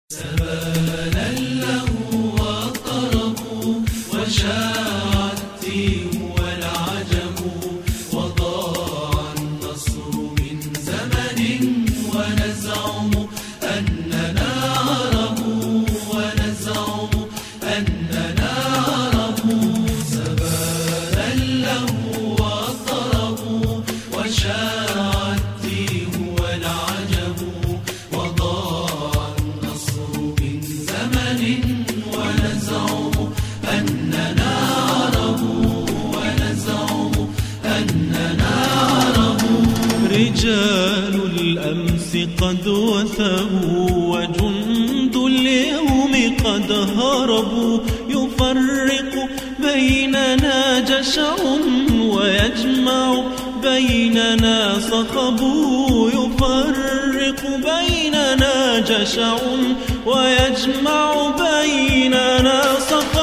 زمان له والطرب وشاع التيه والعجب وضاع النصر من زمن ونزعم أننا عرب ونزعم أننا عرب. زمان له والطرب وشاع التيه والعجب وضاع النصر من زمن ونزعم أننا عرب ونزعم أننا عرب. رجال الأمس قد وثبوا وجند اليوم قد هربوا. يفرق بيننا جشع ويجمع بيننا صخب. يفرق بيننا جشع ويجمع بيننا صخب.